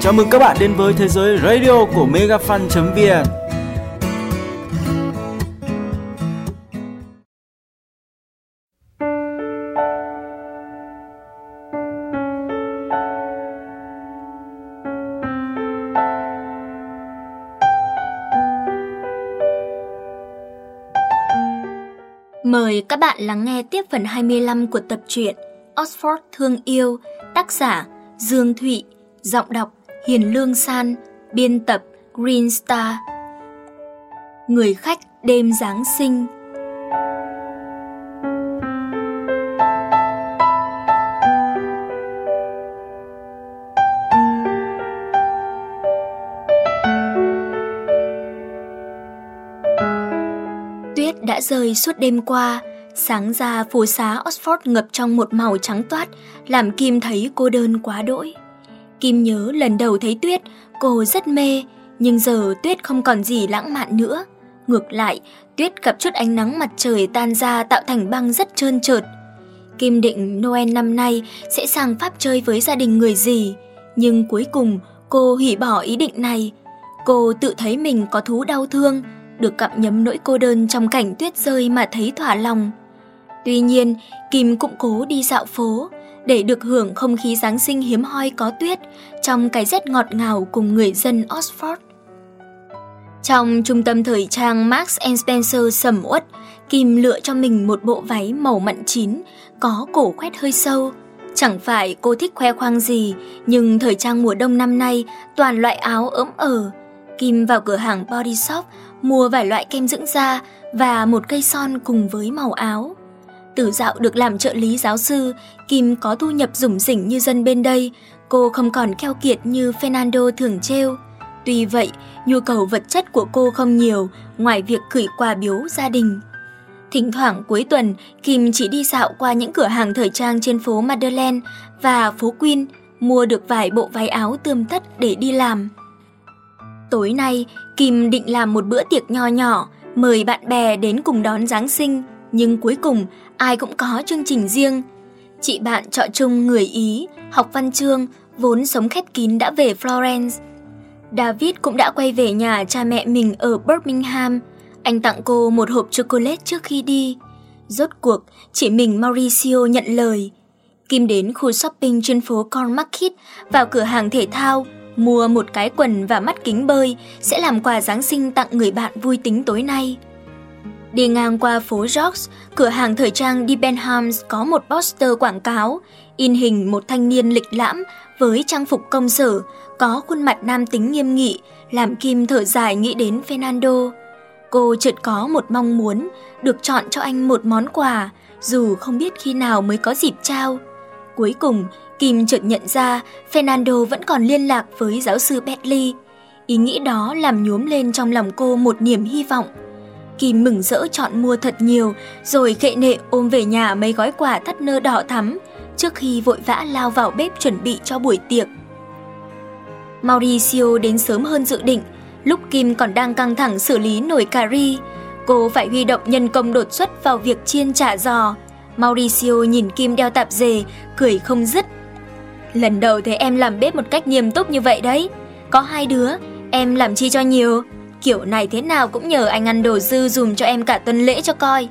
Chào mừng các bạn đến với thế giới radio của megafan.vn. Mời các bạn lắng nghe tiếp phần 25 của tập truyện Oxford Thương Yêu, tác giả Dương Thụy, giọng đọc Hiền Lương San, biên tập Green Star. Người khách đêm Giáng sinh. Tuyết đã rơi suốt đêm qua, sáng ra phố xá Oxford ngập trong một màu trắng toát, làm Kim thấy cô đơn quá đỗi. Kim nhớ lần đầu thấy Tuyết, cô rất mê, nhưng giờ Tuyết không còn gì lãng mạn nữa. Ngược lại, Tuyết gặp chút ánh nắng mặt trời tan ra tạo thành băng rất trơn trượt. Kim định Noel năm nay sẽ sang Pháp chơi với gia đình người dì, nhưng cuối cùng cô hủy bỏ ý định này. Cô tự thấy mình có thú đau thương, được gặm nhấm nỗi cô đơn trong cảnh tuyết rơi mà thấy thỏa lòng. Tuy nhiên, Kim cũng cố đi dạo phố để được hưởng không khí Giáng sinh hiếm hoi có tuyết trong cái rét ngọt ngào cùng người dân Oxford. Trong trung tâm thời trang Marks & Spencer sầm uất, Kim lựa cho mình một bộ váy màu mận chín, có cổ khoét hơi sâu. Chẳng phải cô thích khoe khoang gì, nhưng thời trang mùa đông năm nay toàn loại áo ỡm Kim vào cửa hàng Body Shop mua vài loại kem dưỡng da và một cây son cùng với màu áo. Từ dạo được làm trợ lý giáo sư, Kim có thu nhập rủng rỉnh như dân bên đây, cô không còn keo kiệt như Fernando thường trêu. Tuy vậy, nhu cầu vật chất của cô không nhiều, ngoài việc gửi quà biếu gia đình. Thỉnh thoảng cuối tuần, Kim chỉ đi dạo qua những cửa hàng thời trang trên phố Madeleine và phố Queen, mua được vài bộ váy áo tươm tất để đi làm. Tối nay, Kim định làm một bữa tiệc nho nhỏ, mời bạn bè đến cùng đón Giáng sinh, nhưng cuối cùng ai cũng có chương trình riêng. Chị bạn trọ chung người Ý, học văn chương, vốn sống khép kín đã về Florence. David cũng đã quay về nhà cha mẹ mình ở Birmingham. Anh tặng cô một hộp chocolate trước khi đi. Rốt cuộc, chỉ mình Mauricio nhận lời. Kim đến khu shopping trên phố Cornmarket, vào cửa hàng thể thao, mua một cái quần và mắt kính bơi sẽ làm quà Giáng sinh tặng người bạn vui tính tối nay. Đi ngang qua phố George, cửa hàng thời trang Debenhams có một poster quảng cáo, in hình một thanh niên lịch lãm với trang phục công sở, có khuôn mặt nam tính nghiêm nghị, làm Kim thở dài nghĩ đến Fernando. Cô chợt có một mong muốn được chọn cho anh một món quà, dù không biết khi nào mới có dịp trao. Cuối cùng, Kim chợt nhận ra Fernando vẫn còn liên lạc với giáo sư Bentley. Ý nghĩ đó làm nhuốm lên trong lòng cô một niềm hy vọng. Kim mừng rỡ chọn mua thật nhiều, rồi khệ nệ ôm về nhà mấy gói quà thắt nơ đỏ thắm, trước khi vội vã lao vào bếp chuẩn bị cho buổi tiệc. Mauricio đến sớm hơn dự định, lúc Kim còn đang căng thẳng xử lý nồi cà ri. Cô phải huy động nhân công đột xuất vào việc chiên chả giò. Mauricio nhìn Kim đeo tạp dề, cười không dứt. Lần đầu thấy em làm bếp một cách nghiêm túc như vậy đấy. Có 2 đứa, em làm chi cho nhiều. Kiểu này thế nào cũng nhờ anh ăn đồ dư dùm cho em cả tuần lễ cho coi.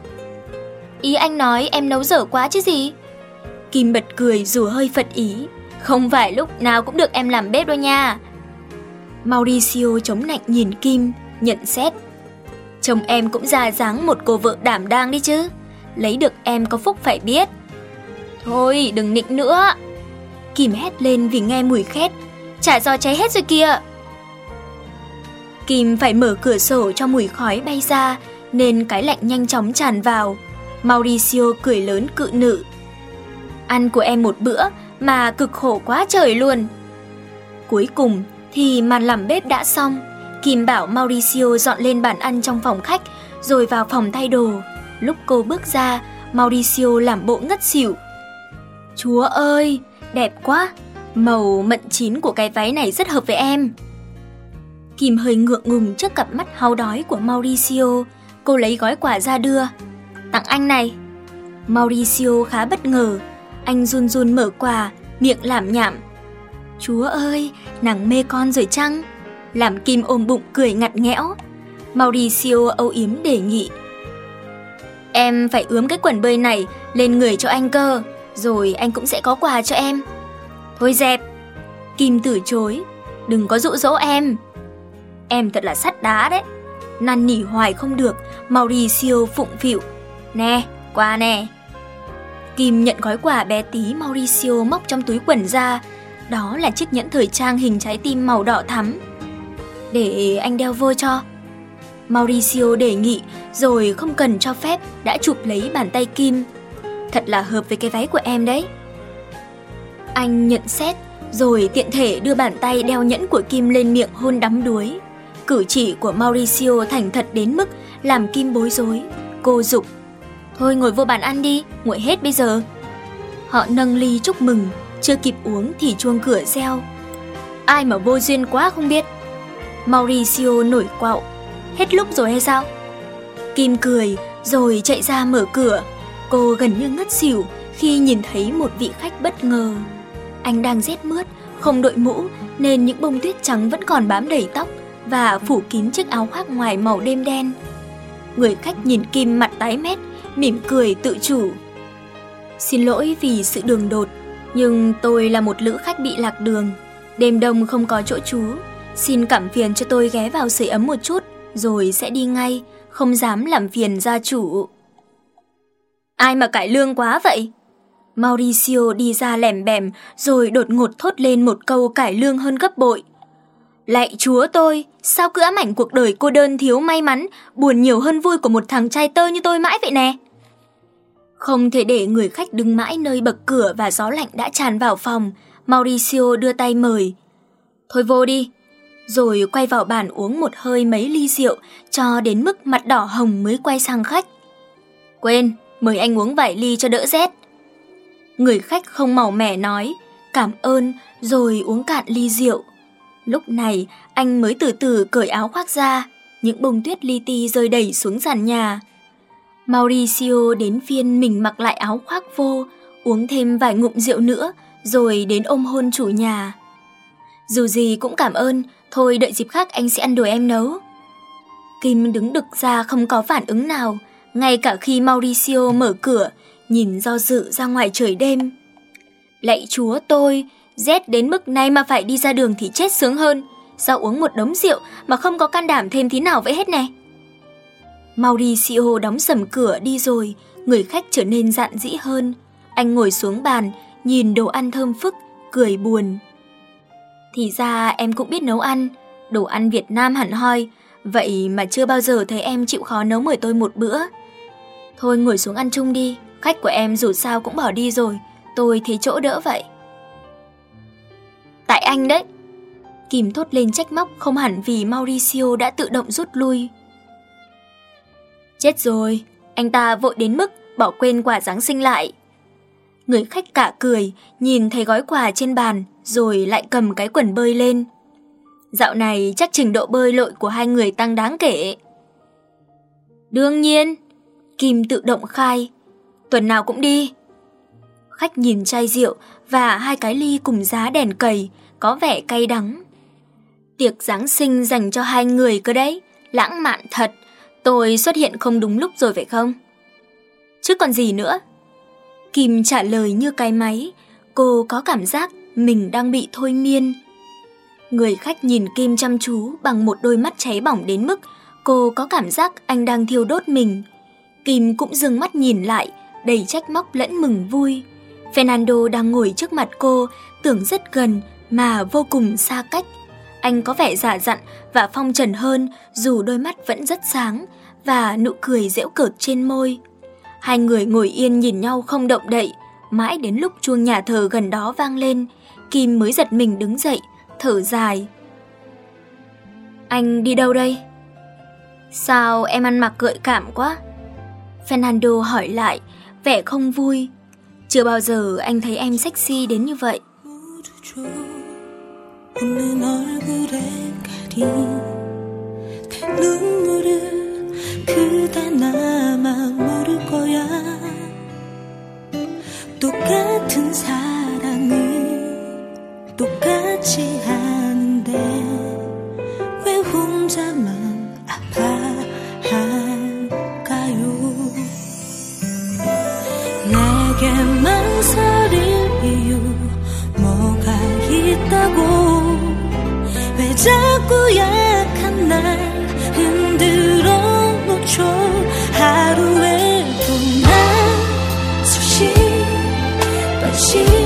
Ý anh nói em nấu dở quá chứ gì? Kim bật cười dù hơi phật ý. Không phải lúc nào cũng được em làm bếp đâu nha. Mauricio chống nạnh nhìn Kim, nhận xét. Chồng em cũng ra dáng một cô vợ đảm đang đi chứ. Lấy được em có phúc phải biết. Thôi đừng nịnh nữa. Kim hét lên vì nghe mùi khét. Chả giò cháy hết rồi kìa. Kim phải mở cửa sổ cho mùi khói bay ra, nên cái lạnh nhanh chóng tràn vào. Mauricio cười lớn cự nữ. Ăn của em một bữa mà cực khổ quá trời luôn. Cuối cùng thì màn làm bếp đã xong. Kim bảo Mauricio dọn lên bàn ăn trong phòng khách, rồi vào phòng thay đồ. Lúc cô bước ra, Mauricio làm bộ ngất xỉu. Chúa ơi, đẹp quá. Màu mận chín của cái váy này rất hợp với em. Kim hơi ngượng ngùng trước cặp mắt háo đói của Mauricio. Cô lấy gói quà ra đưa. Tặng anh này. Mauricio khá bất ngờ. Anh run run mở quà, miệng lảm nhảm. Chúa ơi, nàng mê con rồi chăng? Làm Kim ôm bụng cười ngặt nghẽo. Mauricio âu yếm đề nghị. Em phải ướm cái quần bơi này lên người cho anh cơ, rồi anh cũng sẽ có quà cho em. Thôi dẹp. Kim từ chối. Đừng có dụ dỗ em. Em thật là sắt đá đấy. Năn nỉ hoài không được, Mauricio phụng phịu. Nè, quà nè. Kim nhận gói quà bé tí Mauricio móc trong túi quần ra. Đó là chiếc nhẫn thời trang hình trái tim màu đỏ thắm. Để anh đeo vô cho. Mauricio đề nghị, rồi không cần cho phép đã chụp lấy bàn tay Kim. Thật là hợp với cái váy của em đấy. Anh nhận xét, rồi tiện thể đưa bàn tay đeo nhẫn của Kim lên miệng hôn đắm đuối. Cử chỉ của Mauricio thành thật đến mức làm Kim bối rối. Cô giục. Thôi ngồi vô bàn ăn đi, nguội hết bây giờ. Họ nâng ly chúc mừng, chưa kịp uống thì chuông cửa reo. Ai mà vô duyên quá không biết. Mauricio nổi quạo. Hết lúc rồi hay sao? Kim cười rồi chạy ra mở cửa. Cô gần như ngất xỉu khi nhìn thấy một vị khách bất ngờ. Anh đang rét mướt, không đội mũ nên những bông tuyết trắng vẫn còn bám đầy tóc và phủ kín chiếc áo khoác ngoài màu đêm đen. Người khách nhìn Kim mặt tái mét, mỉm cười tự chủ. Xin lỗi vì sự đường đột, nhưng tôi là một lữ khách bị lạc đường. Đêm đông không có chỗ trú. Xin cảm phiền cho tôi ghé vào sưởi ấm một chút, rồi sẽ đi ngay, không dám làm phiền gia chủ. Ai mà cải lương quá vậy? Mauricio đi ra lèm bèm, rồi đột ngột thốt lên một câu cải lương hơn gấp bội. Lạy Chúa tôi, sao cứ ám ảnh cuộc đời cô đơn thiếu may mắn, buồn nhiều hơn vui của một thằng trai tơ như tôi mãi vậy nè. Không thể để người khách đứng mãi nơi bậc cửa và gió lạnh đã tràn vào phòng, Mauricio đưa tay mời. Thôi vô đi. Rồi quay vào bàn uống một hơi mấy ly rượu, cho đến mức mặt đỏ hồng mới quay sang khách. Quên, mời anh uống vài ly cho đỡ rét. Người khách không màu mẻ nói, cảm ơn, rồi uống cạn ly rượu. Lúc này, anh mới từ từ cởi áo khoác ra, những bông tuyết li ti rơi đầy xuống sàn nhà. Mauricio đến phiên mình mặc lại áo khoác vô, uống thêm vài ngụm rượu nữa, rồi đến ôm hôn chủ nhà. Dù gì cũng cảm ơn, thôi đợi dịp khác anh sẽ ăn đồ em nấu. Kim đứng đực ra không có phản ứng nào, ngay cả khi Mauricio mở cửa, nhìn do dự ra ngoài trời đêm. Lạy Chúa tôi, rét đến mức này mà phải đi ra đường thì chết sướng hơn. Sao uống một đống rượu mà không có can đảm thêm tí nào vậy hết này? Mauricio đóng sầm cửa đi rồi, người khách trở nên dạn dĩ hơn. Anh ngồi xuống bàn, nhìn đồ ăn thơm phức, cười buồn. Thì ra em cũng biết nấu ăn, đồ ăn Việt Nam hẳn hoi, vậy mà chưa bao giờ thấy em chịu khó nấu mời tôi một bữa. Thôi ngồi xuống ăn chung đi, khách của em dù sao cũng bỏ đi rồi, tôi thấy chỗ đỡ vậy. Tại anh đấy. Kim thốt lên trách móc, không hẳn vì Mauricio đã tự động rút lui. Chết rồi, anh ta vội đến mức bỏ quên quà Giáng sinh lại. Người khách cả cười, nhìn thấy gói quà trên bàn, rồi lại cầm cái quần bơi lên. Dạo này chắc trình độ bơi lội của hai người tăng đáng kể. Đương nhiên, Kim tự động khai, tuần nào cũng đi. Khách nhìn chai rượu và hai cái ly cùng giá đèn cầy, có vẻ cay đắng. Tiệc Giáng sinh dành cho hai người cơ đấy, lãng mạn thật. Tôi xuất hiện không đúng lúc rồi phải không? Chứ còn gì nữa? Kim trả lời như cái máy, cô có cảm giác mình đang bị thôi miên. Người khách nhìn Kim chăm chú bằng một đôi mắt cháy bỏng đến mức cô có cảm giác anh đang thiêu đốt mình. Kim cũng dừng mắt nhìn lại, đầy trách móc lẫn mừng vui. Fernando đang ngồi trước mặt cô, tưởng rất gần mà vô cùng xa cách. Anh có vẻ giả dặn và phong trần hơn, dù đôi mắt vẫn rất sáng và nụ cười giễu cợt trên môi. Hai người ngồi yên nhìn nhau không động đậy, mãi đến lúc chuông nhà thờ gần đó vang lên, Kim mới giật mình đứng dậy, thở dài. Anh đi đâu đây? Sao em ăn mặc gợi cảm quá? Fernando hỏi lại, vẻ không vui. Chưa bao giờ anh thấy em sexy đến như vậy. 똑같은 사랑을 똑같은 같지 않은데 왜 혼자만 아파할까요? 내게 망설일 이유 뭐가 있다고 왜 자꾸 약한 날 흔들어 놓죠. 하루에도 난 수십 번씩